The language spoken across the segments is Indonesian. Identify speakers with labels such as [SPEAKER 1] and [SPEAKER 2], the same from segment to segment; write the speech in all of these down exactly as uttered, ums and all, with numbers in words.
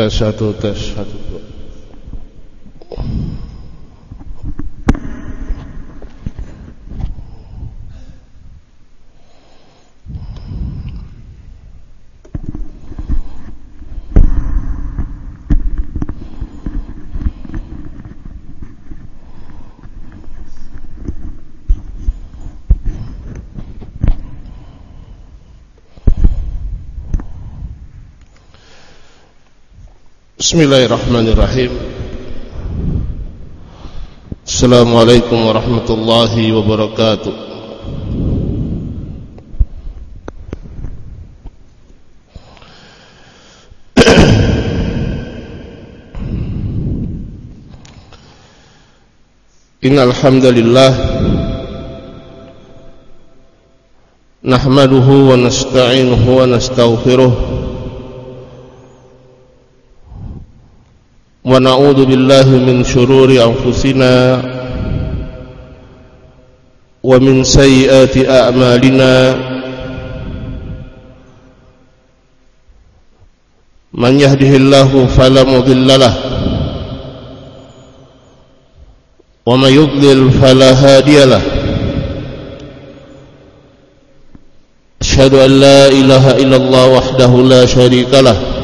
[SPEAKER 1] Tes satu, tes satu. Bismillahirrahmanirrahim. Assalamualaikum warahmatullahi wabarakatuh. Innal hamdalillah nahmaduhu wa nasta'inuhu wa nastaghfiruh wa na'udzu billahi min syururi anfusina wa min sayyiati a'malina man yahdihillahu fala mudilla lahu wa may yudlil fala hadiya lahu asyhadu an la ilaha illallah wahdahu la syarika lahu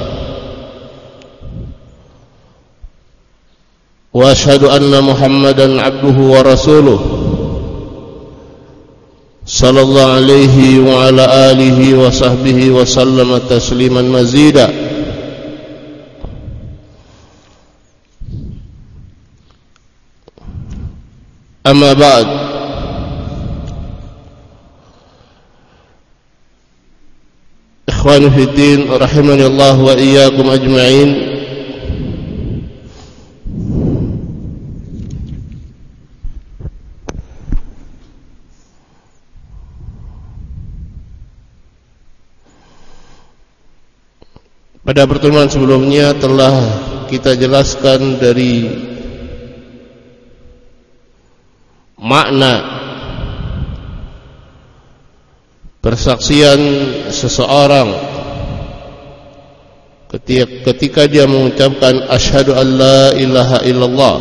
[SPEAKER 1] wa asyhadu anna Muhammadan abduhu wa rasuluh sallallahu alaihi wa ala alihi wa sahbihi wa sallama tasliman mazida. Amma ba'd. Ikhwani fid din rahimani Allah wa iyyakum ajma'in. Pada pertemuan sebelumnya telah kita jelaskan dari makna persaksian seseorang ketika, ketika dia mengucapkan asyhadu an la ilaha illallah.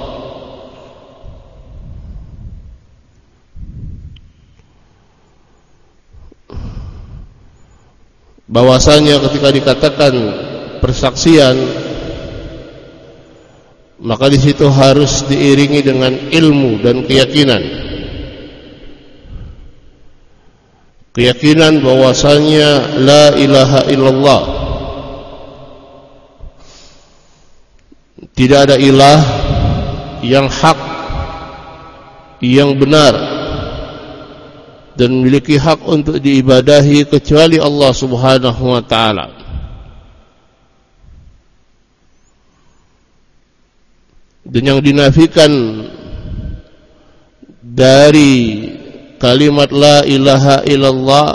[SPEAKER 1] Bahwasanya ketika dikatakan persaksian, maka di situ harus diiringi dengan ilmu dan keyakinan. Keyakinan bahwasanya la ilaha illallah, tidak ada ilah yang hak, yang benar dan memiliki hak untuk diibadahi kecuali Allah Subhanahu wa ta'ala. Dan yang dinafikan dari kalimat la ilaha illallah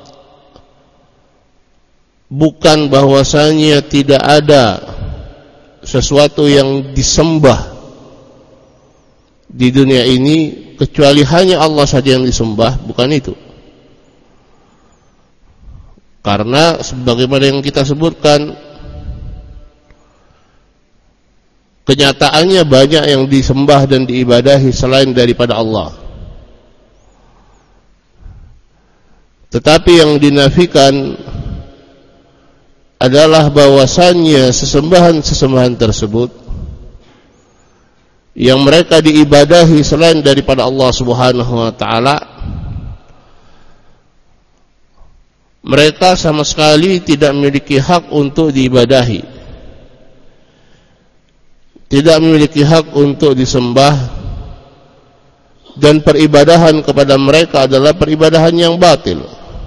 [SPEAKER 1] bukan bahwasanya tidak ada sesuatu yang disembah di dunia ini kecuali hanya Allah saja yang disembah, bukan itu. Karena sebagaimana yang kita sebutkan, kenyataannya banyak yang disembah dan diibadahi selain daripada Allah. Tetapi yang dinafikan adalah bahwasannya sesembahan-sesembahan tersebut yang mereka diibadahi selain daripada Allah Subhanahu wa ta'ala, mereka sama sekali tidak memiliki hak untuk diibadahi, tidak memiliki hak untuk disembah, dan peribadahan kepada mereka adalah peribadahan yang batil.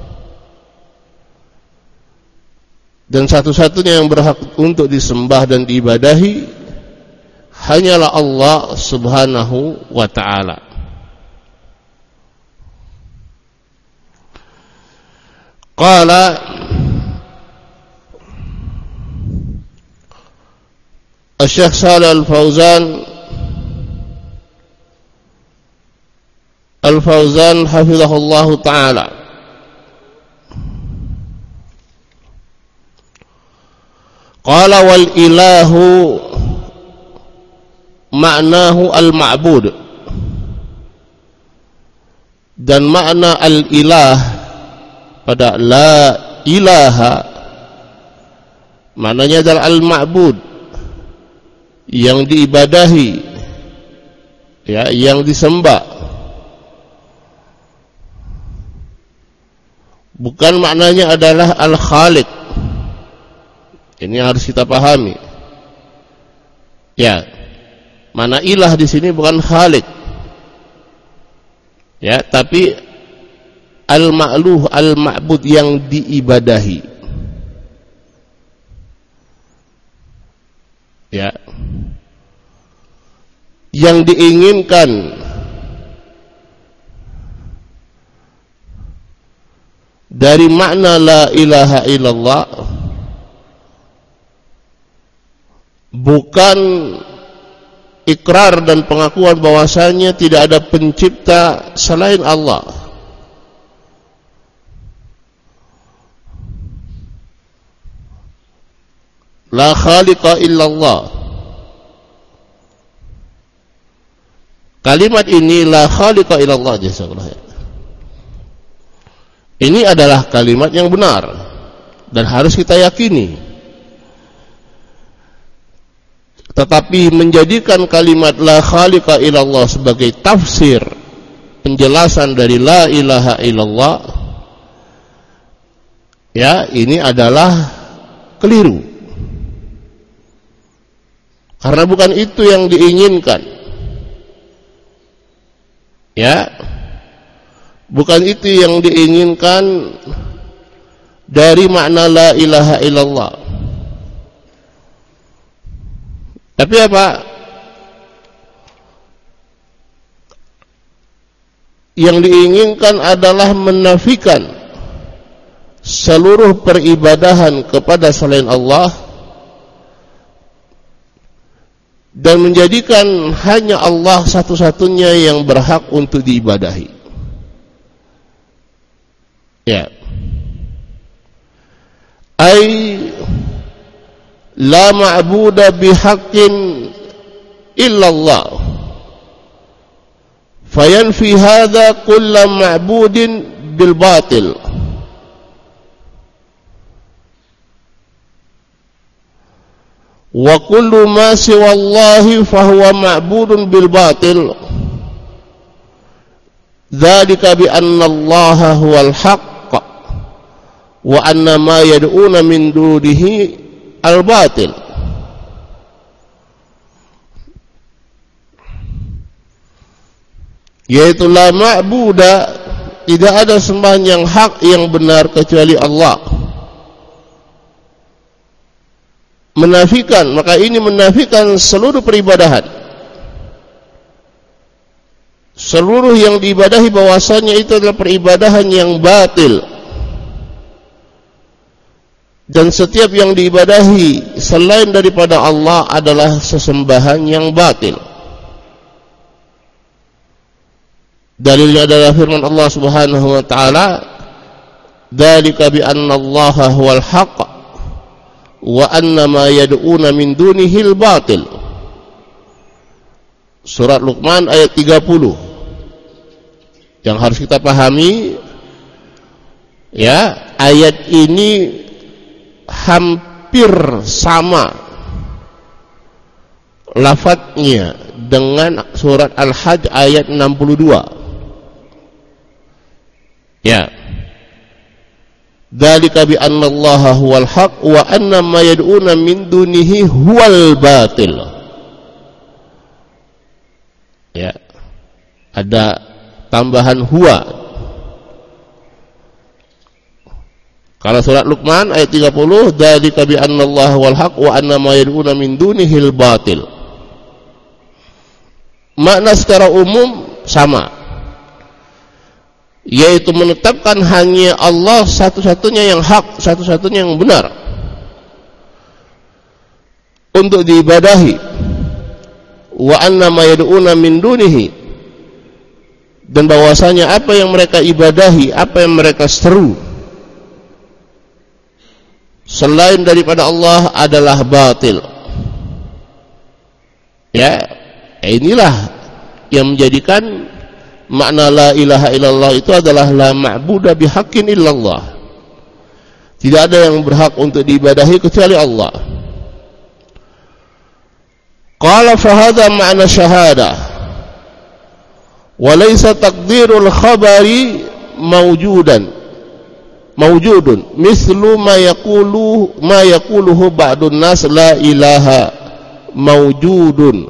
[SPEAKER 1] Dan satu-satunya yang berhak untuk disembah dan diibadahi hanyalah Allah Subhanahu wa ta'ala. Qala Asy-Syaikh Shalih Al-Fauzan Al-Fauzan hafizahullahu ta'ala, Qala wal ilahu ma'nahu al-ma'bud, dan makna al-ilah pada la ilaha maknanya adalah al-ma'bud, yang diibadahi, ya, yang disembah. Bukan maknanya adalah al-khaliq. Ini harus kita pahami. Ya, mana ilah di sini bukan khaliq. Ya, tapi al-ma'luh, al-ma'bud, yang diibadahi. Ya, yang diinginkan dari makna la ilaha illallah bukan ikrar dan pengakuan bahwasanya tidak ada pencipta selain Allah. La khaliqa illallah. Kalimat ini la khaliqa illallah, jazakallahu. Ini adalah kalimat yang benar dan harus kita yakini. Tetapi menjadikan kalimat la khaliqa illallah sebagai tafsir, penjelasan dari la ilaha illallah, ya, ini adalah keliru. Karena bukan itu yang diinginkan. Ya, bukan itu yang diinginkan dari makna la ilaha illallah. Tapi apa? Yang diinginkan adalah menafikan seluruh peribadahan kepada selain Allah dan menjadikan hanya Allah satu-satunya yang berhak untuk diibadahi. Ya. Ai la ma'buda bihaqqin illallah. Fayanfi hadha kulla ma'budin bil batil. Wa kullu ma siwa Allahi fahuwa ma'budun bil batil. Dzalika bi anna Allaha huwal haqq wa anna ma yad'una min dunihi al batil. Yaitu la ma'buda, tidak ada sembahan yang hak yang benar kecuali Allah. Menafikan, maka ini menafikan seluruh peribadahan, seluruh yang diibadahi bahwasanya itu adalah peribadahan yang batil, dan setiap yang diibadahi selain daripada Allah adalah sesembahan yang batil. Dalilnya adalah firman Allah Subhanahu wa taala, dzalika bi anna Allaha huwal haqq wa anna ma yad'una min dunihil batil. Surat Luqman ayat tiga puluh. Yang harus kita pahami, ya, ayat ini hampir sama lafadznya dengan surat Al-Hajj ayat enam puluh dua. Ya. Dzalika bi anna Allaha huwal haqq wa anna ma yad'una min dunihi huwal batil. Ya. Ada tambahan huwa. Kalau surat Luqman ayat tiga puluh, dzalika bi anna Allaha huwal haqq wa anna ma yad'una min dunihil batil. Makna secara umum sama, yaitu menetapkan hanya Allah satu-satunya yang hak, satu-satunya yang benar untuk diibadahi. Wa anna ma yad'una min dunihi, dan bahwasanya apa yang mereka ibadahi, apa yang mereka seru selain daripada Allah adalah batil. Ya, inilah yang menjadikan makna la ilaha illallah itu adalah la ma'budu bihaqqin illallah. Tidak ada yang berhak untuk diibadahi kecuali Allah. Qala fa hadha ma'na syahadah wa laysa taqdirul khabari mawjudan mawjudun mislu ma yaqulu ma yaquluhu ba'dun nas la ilaha mawjudun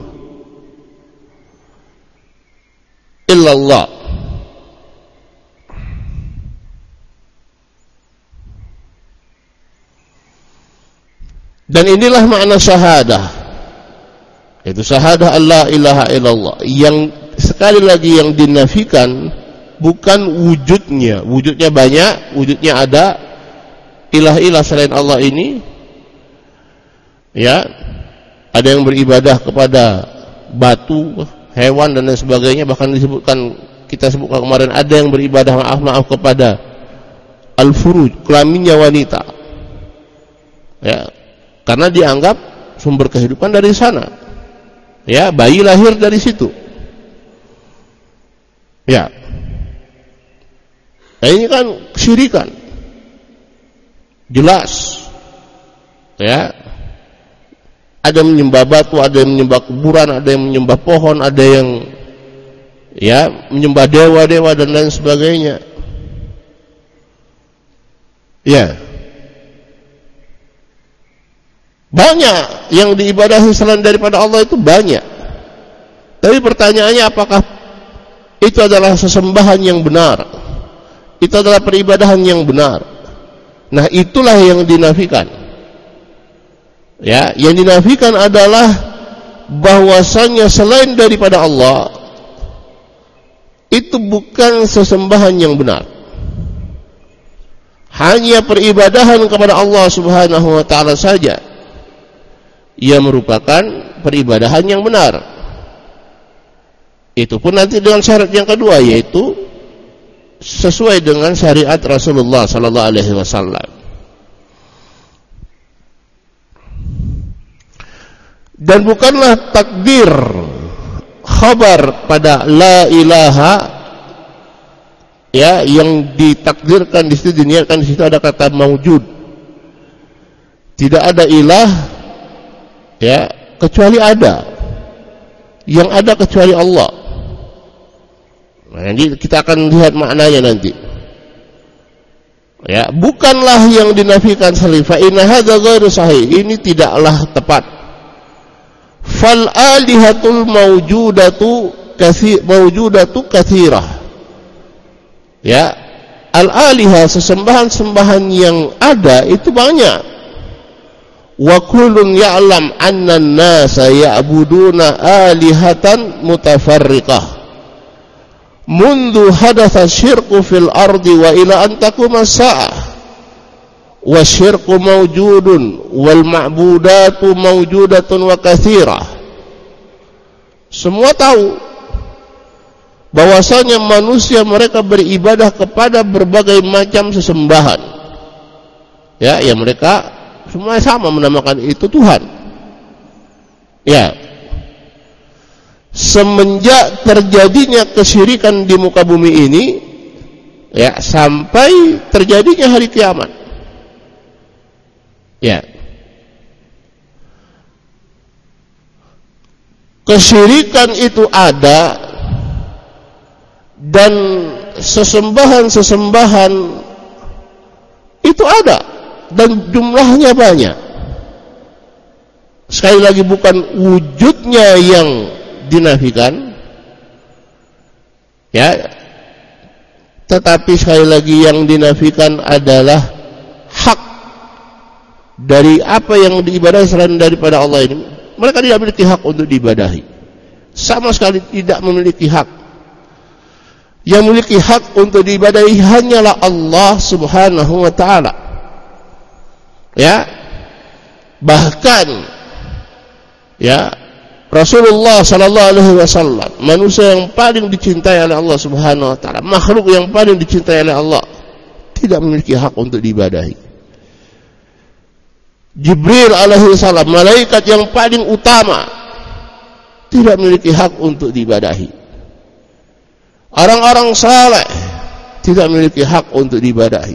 [SPEAKER 1] illallah. Dan inilah makna syahadah, itu syahadah Allah ilaha illallah, yang sekali lagi yang dinafikan bukan wujudnya. Wujudnya banyak, wujudnya ada, ilah-ilah selain Allah ini, ya, ada yang beribadah kepada batu, hewan dan lain sebagainya. Bahkan disebutkan, kita sebutkan kemarin, ada yang beribadah maaf maaf kepada al-furuj, kelaminnya wanita, ya, karena dianggap sumber kehidupan dari sana, ya, bayi lahir dari situ, ya. Nah, ini kan kesyirikan jelas, ya. Ada yang menyembah batu, ada yang menyembah kuburan, ada yang menyembah pohon, ada yang, ya, menyembah dewa-dewa dan lain sebagainya. Ya. Banyak yang diibadahi selain daripada Allah itu banyak. Tapi pertanyaannya, apakah itu adalah sesembahan yang benar? Itu adalah peribadahan yang benar? Nah, itulah yang dinafikan. Ya, yang dinafikan adalah bahwasanya selain daripada Allah itu bukan sesembahan yang benar. Hanya peribadahan kepada Allah Subhanahu wa taala saja ia merupakan peribadahan yang benar. Itu pun nanti dengan syarat yang kedua, yaitu sesuai dengan syariat Rasulullah sallallahu alaihi wasallam. Dan bukanlah takdir khabar pada la ilaha, ya, yang ditakdirkan di situ, diniatkan di situ ada kata maujud. Tidak ada ilah, ya, kecuali ada. Yang ada kecuali Allah. Nah, jadi kita akan lihat maknanya nanti. Ya, bukanlah yang dinafikan salih. Fa inna hadza ghairu sahih. Ini tidaklah tepat. Fal alihatul mawjudatu katsir mawjudatu katsirah. Ya, al alihah, sesembahan-sembahan yang ada itu banyak. Wa kullun ya'lam anna an-nasa ya'buduna alihatan mutafarriqah mundu hadatha syirku fil ardi wa ila an taquma as-sa'ah wa syirku mawjudun wal ma'budatu mawjudatun wa katsirah. Semua tahu bahwasanya manusia mereka beribadah kepada berbagai macam sesembahan, ya, yang mereka semua sama menamakan itu Tuhan. Ya. Semenjak terjadinya kesyirikan di muka bumi ini, ya, sampai terjadinya hari kiamat. Ya. Kesyirikan itu ada, dan sesembahan-sesembahan itu ada, dan jumlahnya banyak. Sekali lagi, bukan wujudnya yang dinafikan, ya, tetapi sekali lagi yang dinafikan adalah hak dari apa yang diibadahi selain daripada Allah ini. Mereka tidak memiliki hak untuk diibadahi, sama sekali tidak memiliki hak. Yang memiliki hak untuk diibadahi hanyalah Allah Subhanahu wa taala. Ya, bahkan, ya, Rasulullah sallallahu alaihi wasallam, manusia yang paling dicintai oleh Allah Subhanahu wa taala, makhluk yang paling dicintai oleh Allah, tidak memiliki hak untuk diibadahi. Jibril alaihi salam, malaikat yang paling utama, tidak memiliki hak untuk diibadahi. Orang-orang saleh tidak memiliki hak untuk diibadahi.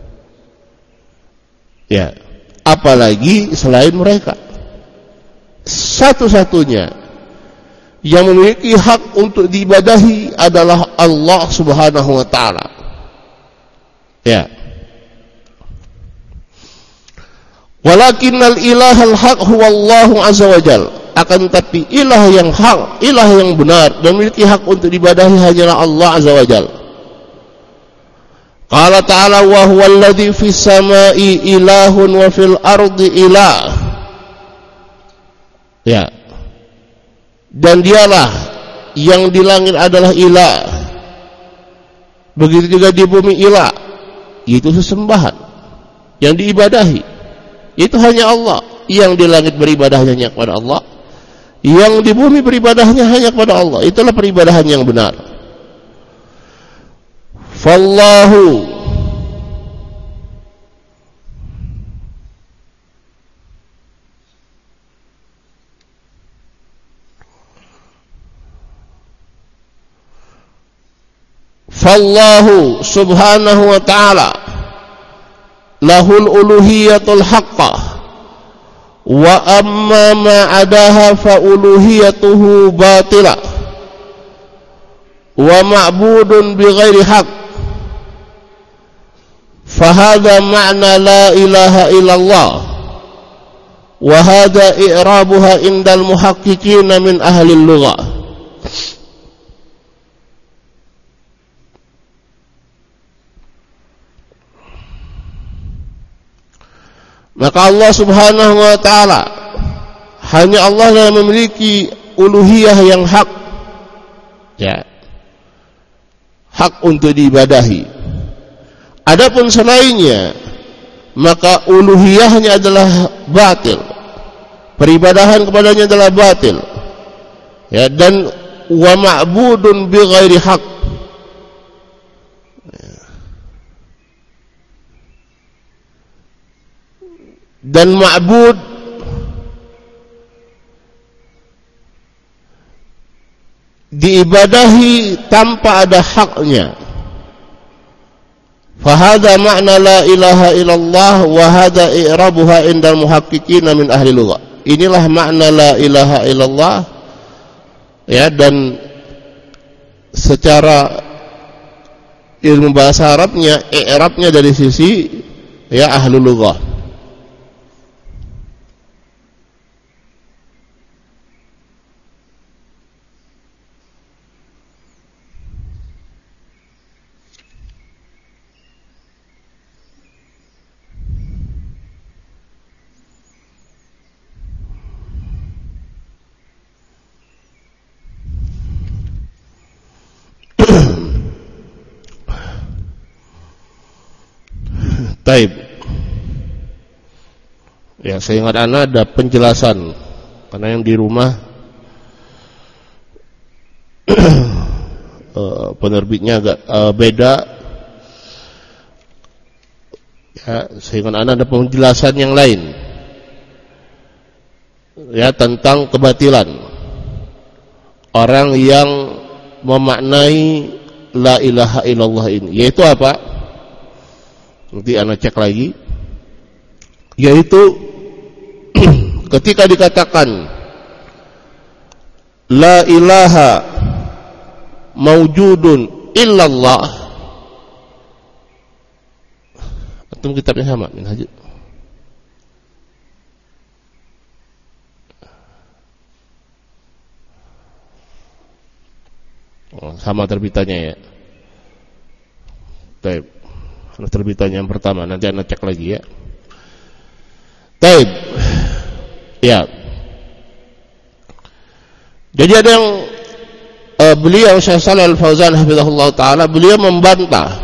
[SPEAKER 1] Ya, apalagi selain mereka. Satu-satunya yang memiliki hak untuk diibadahi adalah Allah Subhanahu wa taala. Ya. Walakinnal ilahal haq huwa Allah azza wa jal. Akan tapi ilah yang hak, ilah yang benar dan memiliki hak untuk diibadahi hanyalah Allah azza wa jal. Qala ta'ala wa huwal ladzi fis samai ilahun wa fil ardi ilah. Ya. Dan dialah yang di langit adalah ilah. Begitu juga di bumi ilah. Itu sesembahan yang diibadahi. Itu hanya Allah. Yang di langit beribadahnya hanya kepada Allah, yang di bumi beribadahnya hanya kepada Allah. Itulah peribadahan yang benar. Fallahu Fallahu subhanahu wa ta'ala lahul uluhiyatul haqqah wa amma ma adaha fa uluhiyatuhu batila wa ma'budun bighairi haqq fa hadha ma'na la ilaha illallah wa hadha i'rabuha indal muhaqqiqin min ahli al-lughah. Maka Allah subhanahu wa ta'ala, hanya Allah yang memiliki uluhiyah yang hak, ya, hak untuk diibadahi. Adapun selainnya, maka uluhiyahnya adalah batil, peribadahan kepadanya adalah batil, ya, dan wa ma'budun bi ghairi haq. Dan ma'bud diibadahi tanpa ada haknya. Fahada makna la ilaha illallah wa hada i'rabuha indal muhaqqiqin min ahli lughah. Inilah makna la ilaha illallah, ya, dan secara ilmu bahasa Arabnya, i'rabnya dari sisi, ya, ahli lughah. Taib. Ya, saya ingat ana ada penjelasan karena yang di rumah penerbitnya agak uh, beda. Ya, saya ingat ana ada penjelasan yang lain, ya, tentang kebatilan orang yang memaknai la ilaha illallah ini, yaitu apa? Nanti anak cek lagi, yaitu ketika dikatakan la ilaha maujudun illallah, antum kitabnya sama minhaj, oh, sama terbitannya, ya. Baik, terbitannya yang pertama, nanti anda cek lagi, ya. Taib, ya. Jadi ada yang uh, beliau Syekh Shalih Al-Fauzan hafizahullah taala, beliau membantah,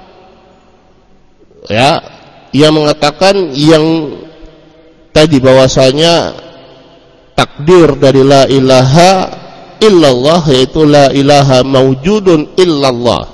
[SPEAKER 1] ya, yang mengatakan yang tadi bahwasanya takdir dari la ilaha illallah yaitu la ilaha maujudun illallah.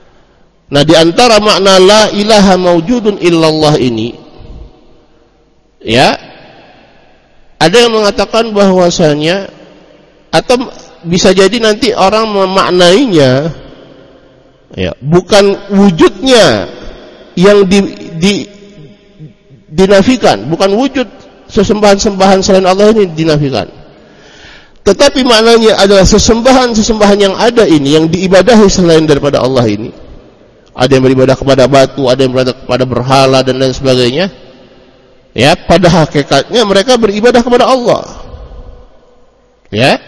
[SPEAKER 1] Nah, di antara makna la ilaha maujudun illallah ini Ya, ada yang mengatakan bahwasanya, atau bisa jadi nanti orang memaknainya, ya, bukan wujudnya yang di, di, dinafikan, bukan wujud sesembahan-sembahan selain Allah ini dinafikan, tetapi maknanya adalah sesembahan-sesembahan yang ada ini, yang diibadahi selain daripada Allah ini. Ada yang beribadah kepada batu, ada yang beribadah kepada berhala dan lain sebagainya. Ya, pada hakikatnya mereka beribadah kepada Allah. Ya,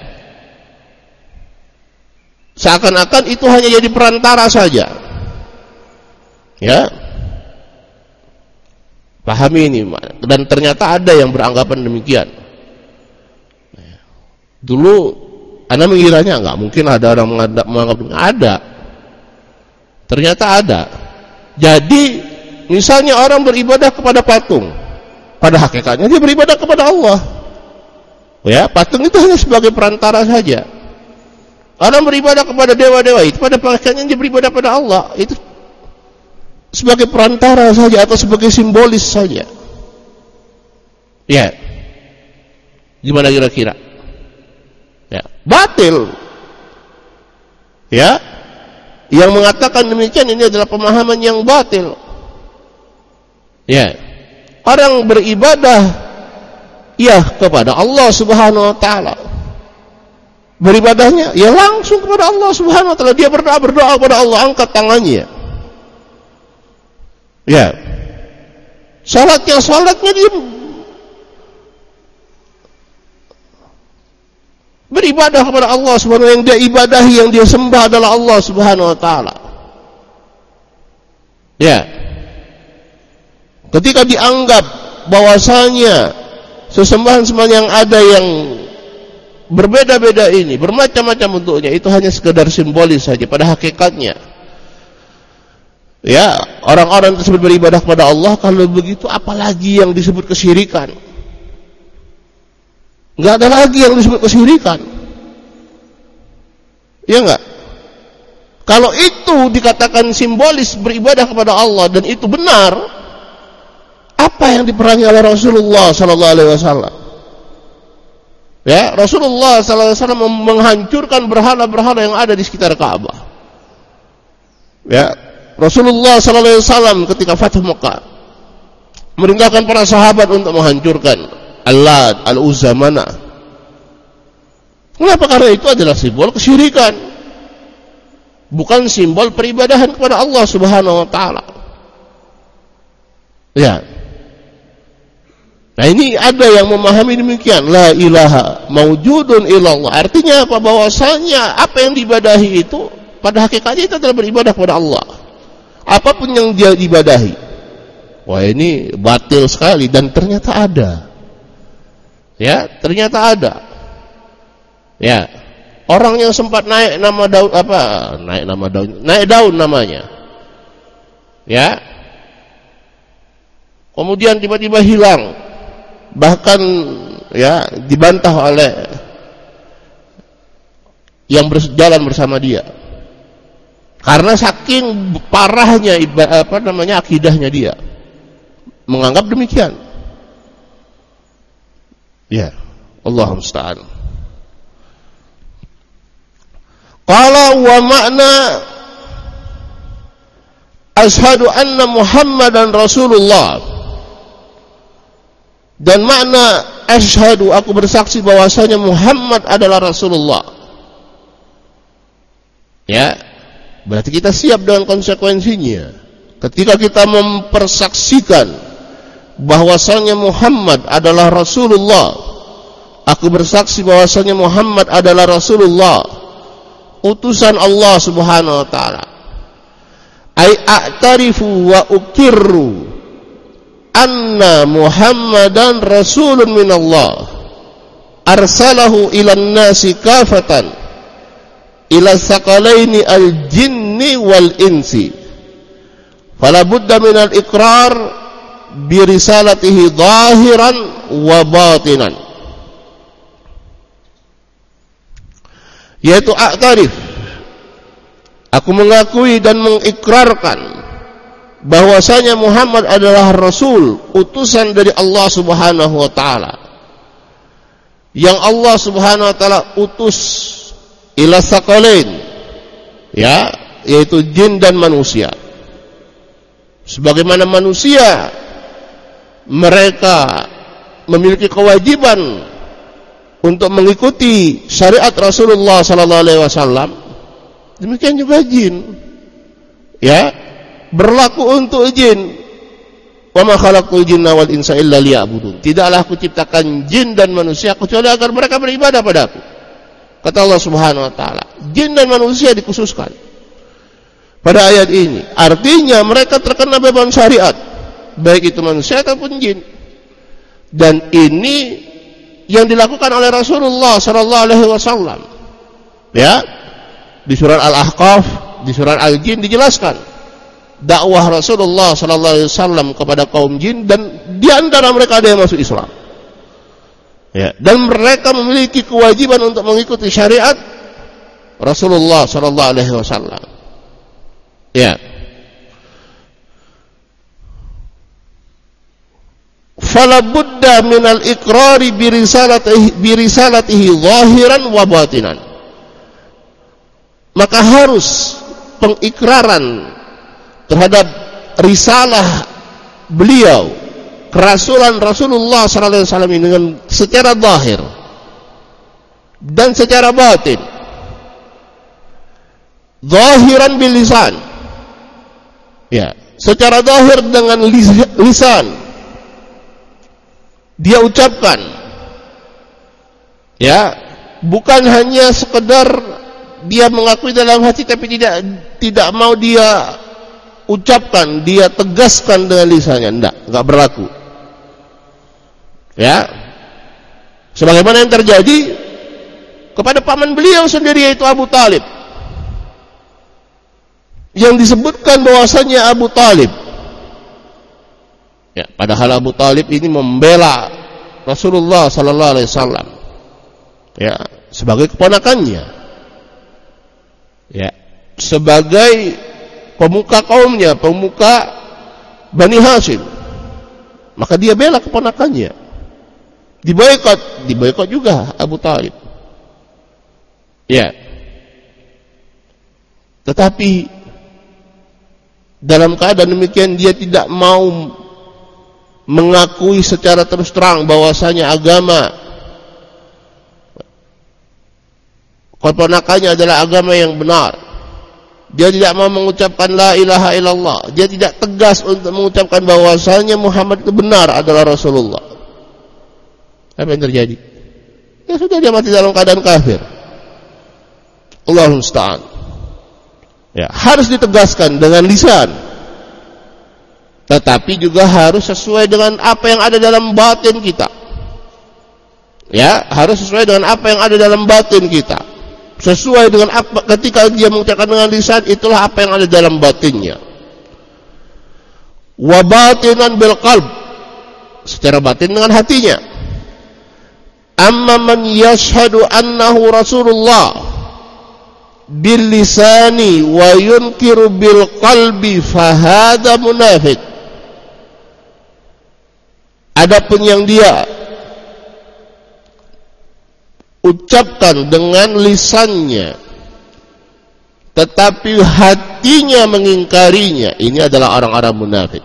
[SPEAKER 1] seakan-akan itu hanya jadi perantara saja. Ya, pahami ini, dan ternyata ada yang beranggapan demikian. Dulu Anda mengiranya enggak mungkin ada orang menganggap ada. Ternyata ada. Jadi misalnya orang beribadah kepada patung, pada hakikatnya dia beribadah kepada Allah. Ya, patung itu hanya sebagai perantara saja. Orang beribadah kepada dewa-dewa itu pada hakikatnya dia beribadah kepada Allah. Itu sebagai perantara saja atau sebagai simbolis saja. Ya. Gimana kira-kira? Ya, batil. Ya. Yang mengatakan demikian ini adalah pemahaman yang batil. Ya. Orang beribadah ya kepada Allah Subhanahu wa taala. Beribadahnya ya langsung kepada Allah Subhanahu wa taala. Dia berdoa berdoa kepada Allah, angkat tangannya. Ya. Salatnya salatnya dia beribadah kepada Allah Subhanahu wa taala. Yang dia ibadahi, yang dia sembah adalah Allah Subhanahu wa taala. Ya. Ketika dianggap bahwasanya sesembahan-sembahan yang ada yang berbeda-beda ini, bermacam-macam bentuknya, itu hanya sekedar simbolis saja pada hakikatnya. Ya, orang-orang tersebut beribadah kepada Allah. Kalau begitu apalagi yang disebut kesyirikan? Enggak ada lagi yang disebut kesyirikan. Ya enggak? Kalau itu dikatakan simbolis beribadah kepada Allah dan itu benar, apa yang diperangi oleh Rasulullah sallallahu alaihi wasallam? Ya, Rasulullah sallallahu alaihi wasallam menghancurkan berhala-berhala yang ada di sekitar Ka'bah. Ya, Rasulullah sallallahu alaihi wasallam ketika Fathu Makkah merintahkan para sahabat untuk menghancurkan Al-Lat, Al-Uzza, Mana. Kenapa? Karena itu adalah simbol kesyirikan, bukan simbol peribadahan kepada Allah Subhanahu wa taala. Ya. Nah, ini ada yang memahami demikian, la ilaha maujudun illallah. Artinya apa? Bahwasanya apa yang diibadahi itu pada hakikatnya itu adalah beribadah kepada Allah. Apapun yang dia ibadahi. Wah, ini batil sekali dan ternyata ada. Ya, ternyata ada. Ya. Orang yang sempat naik nama daun apa? Naik nama daun, naik daun namanya. Ya. Kemudian tiba-tiba hilang. Bahkan ya dibantah oleh yang berjalan bersama dia. Karena saking parahnya apa namanya akidahnya dia. Menganggap demikian. Ya, Allah musta'an. Qala wa makna ashhadu anna Muhammadan Rasulullah. Dan makna ashhadu, aku bersaksi bahwasanya Muhammad adalah Rasulullah. Ya, berarti kita siap dengan konsekuensinya. Ketika kita mempersaksikan bahwasanya Muhammad adalah Rasulullah, aku bersaksi bahwasanya Muhammad adalah Rasulullah, utusan Allah Subhanahu wa taala. Ai a'tarifu wa ukirru anna Muhammadan rasulun minallah arsalahu ilan nasi kafatan ila thaqalaini al-jinni wal insi fala budda minal iqrar bi risalatihi zahiran wa batinan. Yaitu a'tarif, aku mengakui dan mengikrarkan bahwasanya Muhammad adalah Rasul, utusan dari Allah Subhanahu wa ta'ala, yang Allah Subhanahu wa ta'ala utus ila tsaqalain, ya, yaitu jin dan manusia. Sebagaimana manusia mereka memiliki kewajiban untuk mengikuti syariat Rasulullah sallallahu alaihi wasallam, demikian juga jin, ya, berlaku untuk jin. Wa ma khalaqtul jinna wal insa illa liya'budun. Tidaklah aku ciptakan jin dan manusia kecuali agar mereka beribadah padaku. Kata Allah Subhanahu wa taala, jin dan manusia dikhususkan pada ayat ini. Artinya mereka terkena beban syariat, baik itu manusia ataupun jin. Dan ini yang dilakukan oleh Rasulullah sallallahu alaihi wasallam. Ya. Di surat Al-Ahqaf, di surat Al-Jin dijelaskan dakwah Rasulullah sallallahu alaihi wasallam kepada kaum jin, dan di antara mereka ada yang masuk Islam. Ya, dan mereka memiliki kewajiban untuk mengikuti syariat Rasulullah sallallahu alaihi wasallam. Ya. Fala budda minal iqrari bi risalatihi bi risalatihi zahiran wa batinan. Maka harus pengikraran terhadap risalah beliau, kerasulan Rasulullah sallallahu alaihi wasallam ini dengan secara zahir dan secara batin. Zahiran bil lisan, ya, secara zahir dengan lisan dia ucapkan, ya, bukan hanya sekedar dia mengakui dalam hati tapi tidak tidak mau dia ucapkan, dia tegaskan dengan lisannya. Enggak, enggak berlaku. Ya. Sebagaimana yang terjadi kepada paman beliau sendiri, yaitu Abu Talib. Yang disebutkan bahwasanya Abu Talib, ya, padahal Abu Talib ini membela Rasulullah sallallahu alaihi wasallam, ya, sebagai keponakannya, ya, sebagai pemuka kaumnya, pemuka Bani Hashim, maka dia bela keponakannya. Diboikot, diboikot juga Abu Talib. Ya. Tetapi dalam keadaan demikian dia tidak mau mengakui secara terus terang bahwasanya agama keponakannya adalah agama yang benar. Dia tidak mau mengucapkan la ilaha illallah. Dia tidak tegas untuk mengucapkan bahwasanya Muhammad itu benar adalah Rasulullah. Apa yang terjadi? Ya sudah, dia mati dalam keadaan kafir. Allahul musta'an. Ya, harus ditegaskan dengan lisan, tetapi juga harus sesuai dengan apa yang ada dalam batin kita. Ya, harus sesuai dengan apa yang ada dalam batin kita. Sesuai dengan apa ketika dia mengucapkan dengan lisan, itulah apa yang ada dalam batinnya. Wa batinan bil qalb, secara batin dengan hatinya. Amma man yashhadu annahu Rasulullah bil lisani wa yunkiru bil qalbi fahada munafiq. Adapun yang dia ucapkan dengan lisannya tetapi hatinya mengingkarinya, ini adalah orang-orang munafik.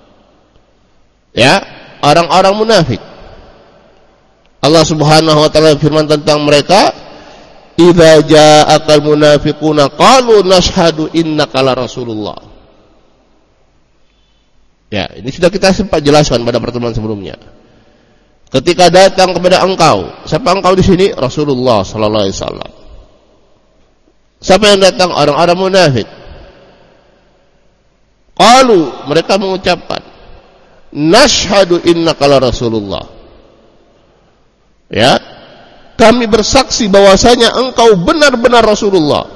[SPEAKER 1] Ya, orang-orang munafik. Allah Subhanahu wa taala firman tentang mereka, idza ja'akal munafiquna qalu nashhadu innaka la rasulullah. Ya, ini sudah kita sempat jelaskan pada pertemuan sebelumnya. Ketika datang kepada engkau, siapa engkau di sini? Rasulullah sallallahu alaihi wasallam. Siapa yang datang? Orang-orang munafik. Qalu, mereka mengucapkan, nashhadu innaka la rasulullah. Ya, kami bersaksi bahwasanya engkau benar-benar Rasulullah.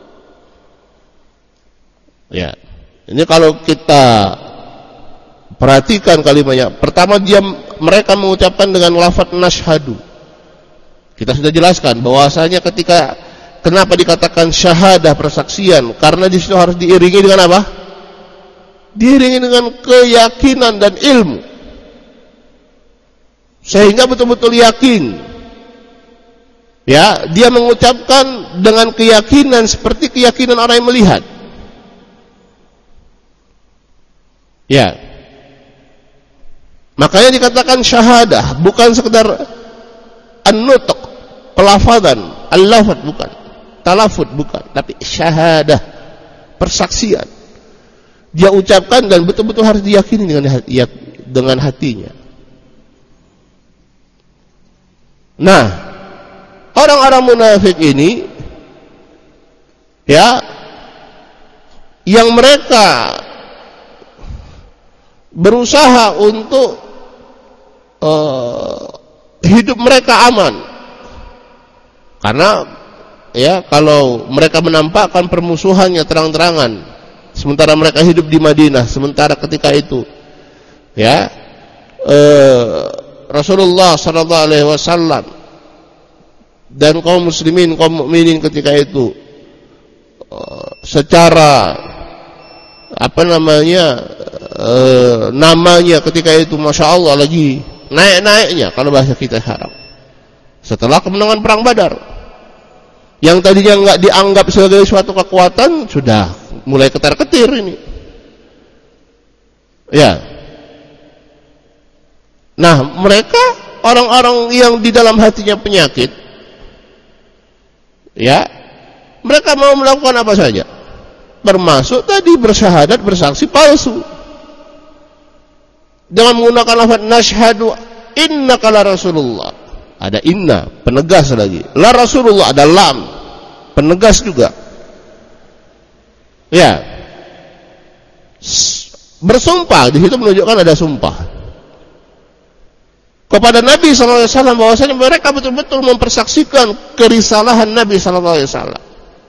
[SPEAKER 1] Ya, ini kalau kita perhatikan kalimatnya. Pertama dia mereka mengucapkan dengan lafaz nashhadu. Kita sudah jelaskan bahwasanya ketika kenapa dikatakan syahadah persaksian, karena di situ harus diiringi dengan apa? diiringi dengan keyakinan dan ilmu, sehingga betul-betul yakin. Ya, dia mengucapkan dengan keyakinan seperti keyakinan orang yang melihat. Ya, makanya dikatakan syahadah, bukan sekedar an-nutq, pelafazan, al-lafaz bukan, talafud bukan, tapi syahadah, persaksian. Dia ucapkan dan betul-betul harus diyakini dengan hati, dengan hatinya. Nah, orang-orang munafik ini, ya, yang mereka berusaha untuk uh, hidup mereka aman, karena ya kalau mereka menampakkan permusuhannya terang-terangan, sementara mereka hidup di Madinah, sementara ketika itu, ya, uh, Rasulullah Shallallahu Alaihi Wasallam dan kaum muslimin, kaum mukminin ketika itu uh, secara apa namanya uh, namanya ketika itu masya Allah lagi naik-naiknya kalau bahasa kita sekarang. Setelah kemenangan perang Badar, yang tadinya nggak dianggap sebagai suatu kekuatan sudah mulai ketar-ketir ini. Ya. Nah, mereka orang-orang yang di dalam hatinya penyakit, ya, mereka mau melakukan apa saja, termasuk tadi bersyahadat, bersaksi palsu dengan menggunakan lafaz nashhadu innaka la rasulullah. Ada inna, penegas lagi. La rasulullah, ada lam, penegas juga. Ya, bersumpah di situ menunjukkan ada sumpah kepada Nabi Sallallahu Alaihi Wasallam, bahwasanya mereka betul-betul mempersaksikan kerisalahan Nabi Sallallahu Alaihi Wasallam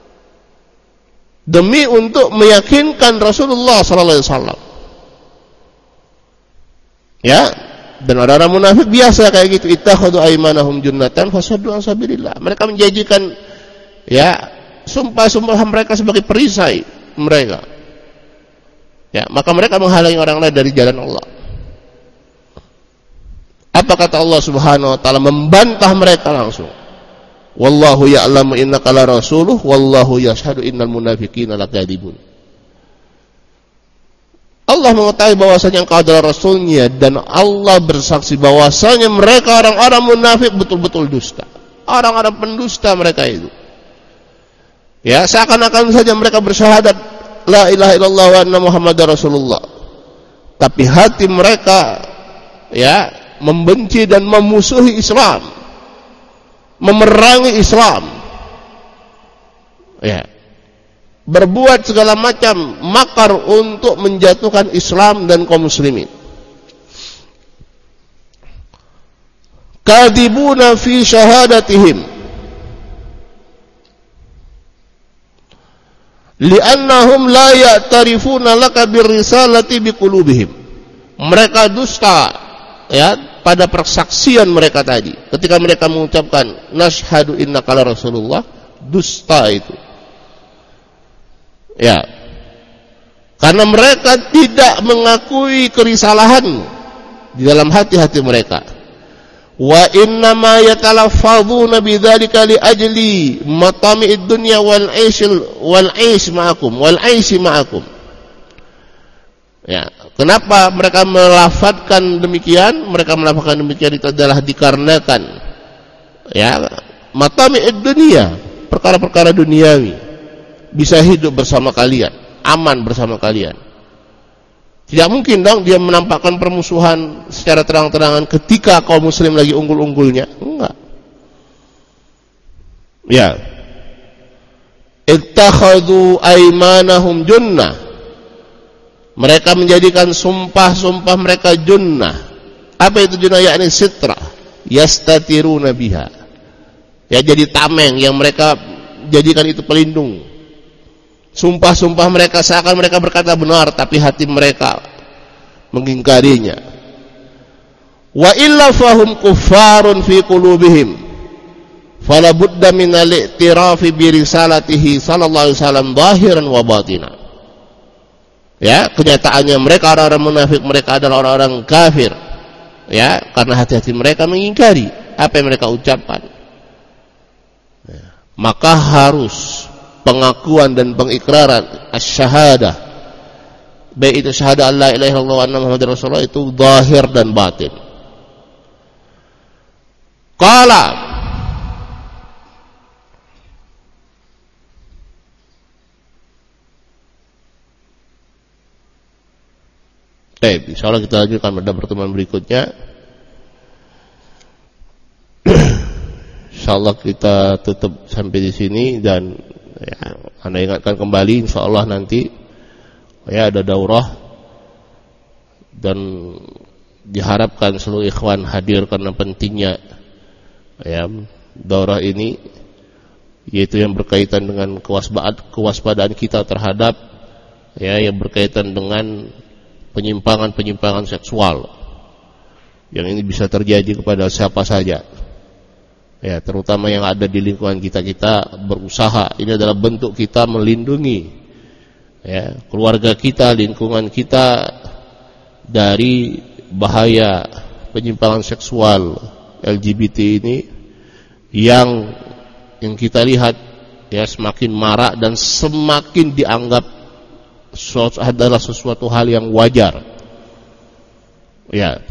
[SPEAKER 1] demi untuk meyakinkan Rasulullah Sallallahu Alaihi Wasallam. Ya, dan orang-orang munafik biasa kayak gitu, ittakhadhu aymanahum junnatan fasaddu an sabilillah. Mereka menjanjikan, ya, sumpah-sumpah mereka sebagai perisai mereka. Ya, maka mereka menghalangi orang lain dari jalan Allah. Apa kata Allah Subhanahu wa taala, membantah mereka langsung. Wallahu ya'lamu innaka la rasuluh wallahu yashhadu innal munafiqina lakadzibun. Allah mengetahui bahwasanya engkau adalah rasulnya, dan Allah bersaksi bahwasanya mereka orang-orang munafik betul-betul dusta. Orang-orang pendusta mereka itu. Ya, seakan-akan saja mereka bersyahadat la ilaha illallah wa anna muhammadar rasulullah, tapi hati mereka, ya, membenci dan memusuhi Islam, memerangi Islam, ya, berbuat segala macam makar untuk menjatuhkan Islam dan kaum muslimin. Kadibuna fi syahadatihim li'annahum la ya'tarifuna laka birrisalati biqulubihim. Mereka dusta, ya, pada persaksian mereka tadi ketika mereka mengucapkan nashhadu innaka la rasulullah, dusta itu, ya, karena mereka tidak mengakui kerisalahan di dalam hati-hati mereka. Wa inna ma yatalaffazuna bidzalika li ajli matami'id dunya wal 'aisyil wal 'aish ma'akum wal 'aishi ma'akum. Ya, kenapa mereka melafadzkan demikian? Mereka melafadzkan demikian itu adalah dikarenakan, ya, matami'id dunia, perkara-perkara duniawi, bisa hidup bersama kalian, aman bersama kalian. Tidak mungkin dong dia menampakkan permusuhan secara terang-terangan ketika kaum muslim lagi unggul-unggulnya. Enggak. Ya. Ittakhadhu aymanahum junnah. Mereka menjadikan sumpah-sumpah mereka junnah. Apa itu junnah? Yakni sitra, yastatiruna biha. Ya, jadi tameng yang mereka jadikan itu pelindung. Sumpah-sumpah mereka seakan mereka berkata benar, tapi hati mereka mengingkarinya. Wa illa fahum kuffarun fi qulubihim. Fala budda min al-i'tirafi bi risalatihi sallallahu alaihi wasallam zahiran wa batinan. Ya, kenyataannya mereka orang-orang munafik, mereka adalah orang-orang kafir. Ya, karena hati-hati mereka mengingkari apa yang mereka ucapkan. Ya, maka harus pengakuan dan pengikraran asy-syahadah, baik itu syahadah la ilaha illallah wa anna muhammadar rasulullah, itu zahir dan batin. Qala Baik, insyaallah kita lanjutkan pada pertemuan berikutnya. Insyaallah kita tutup sampai di sini, dan ya, Anda ingatkan kembali insyaallah nanti ya ada daurah, dan diharapkan seluruh ikhwan hadir karena pentingnya ya daurah ini, yaitu yang berkaitan dengan kewaspadaan kewaspadaan kita terhadap ya yang berkaitan dengan penyimpangan-penyimpangan seksual yang ini bisa terjadi kepada siapa saja. Ya, terutama yang ada di lingkungan kita. Kita berusaha, ini adalah bentuk kita melindungi ya keluarga kita, lingkungan kita dari bahaya penyimpangan seksual L G B T ini yang yang kita lihat ya semakin marak dan semakin dianggap adalah sesuatu hal yang wajar. Ya.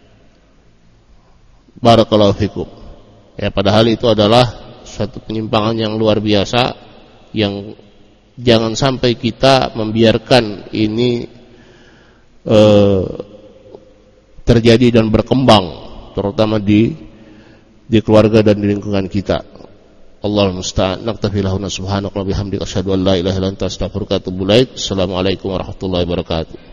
[SPEAKER 1] Barakallahu fikum. Ya, padahal itu adalah suatu penyimpangan yang luar biasa yang jangan sampai kita membiarkan ini eh, terjadi dan berkembang, terutama di di keluarga dan di lingkungan kita. Allahul musta'an. Naktafi lahuna subhanaka wa bihamdika asyhadu an la ilaha illa anta astaghfiruka wa atubu ilaik. Assalamualaikum warahmatullahi wabarakatuh.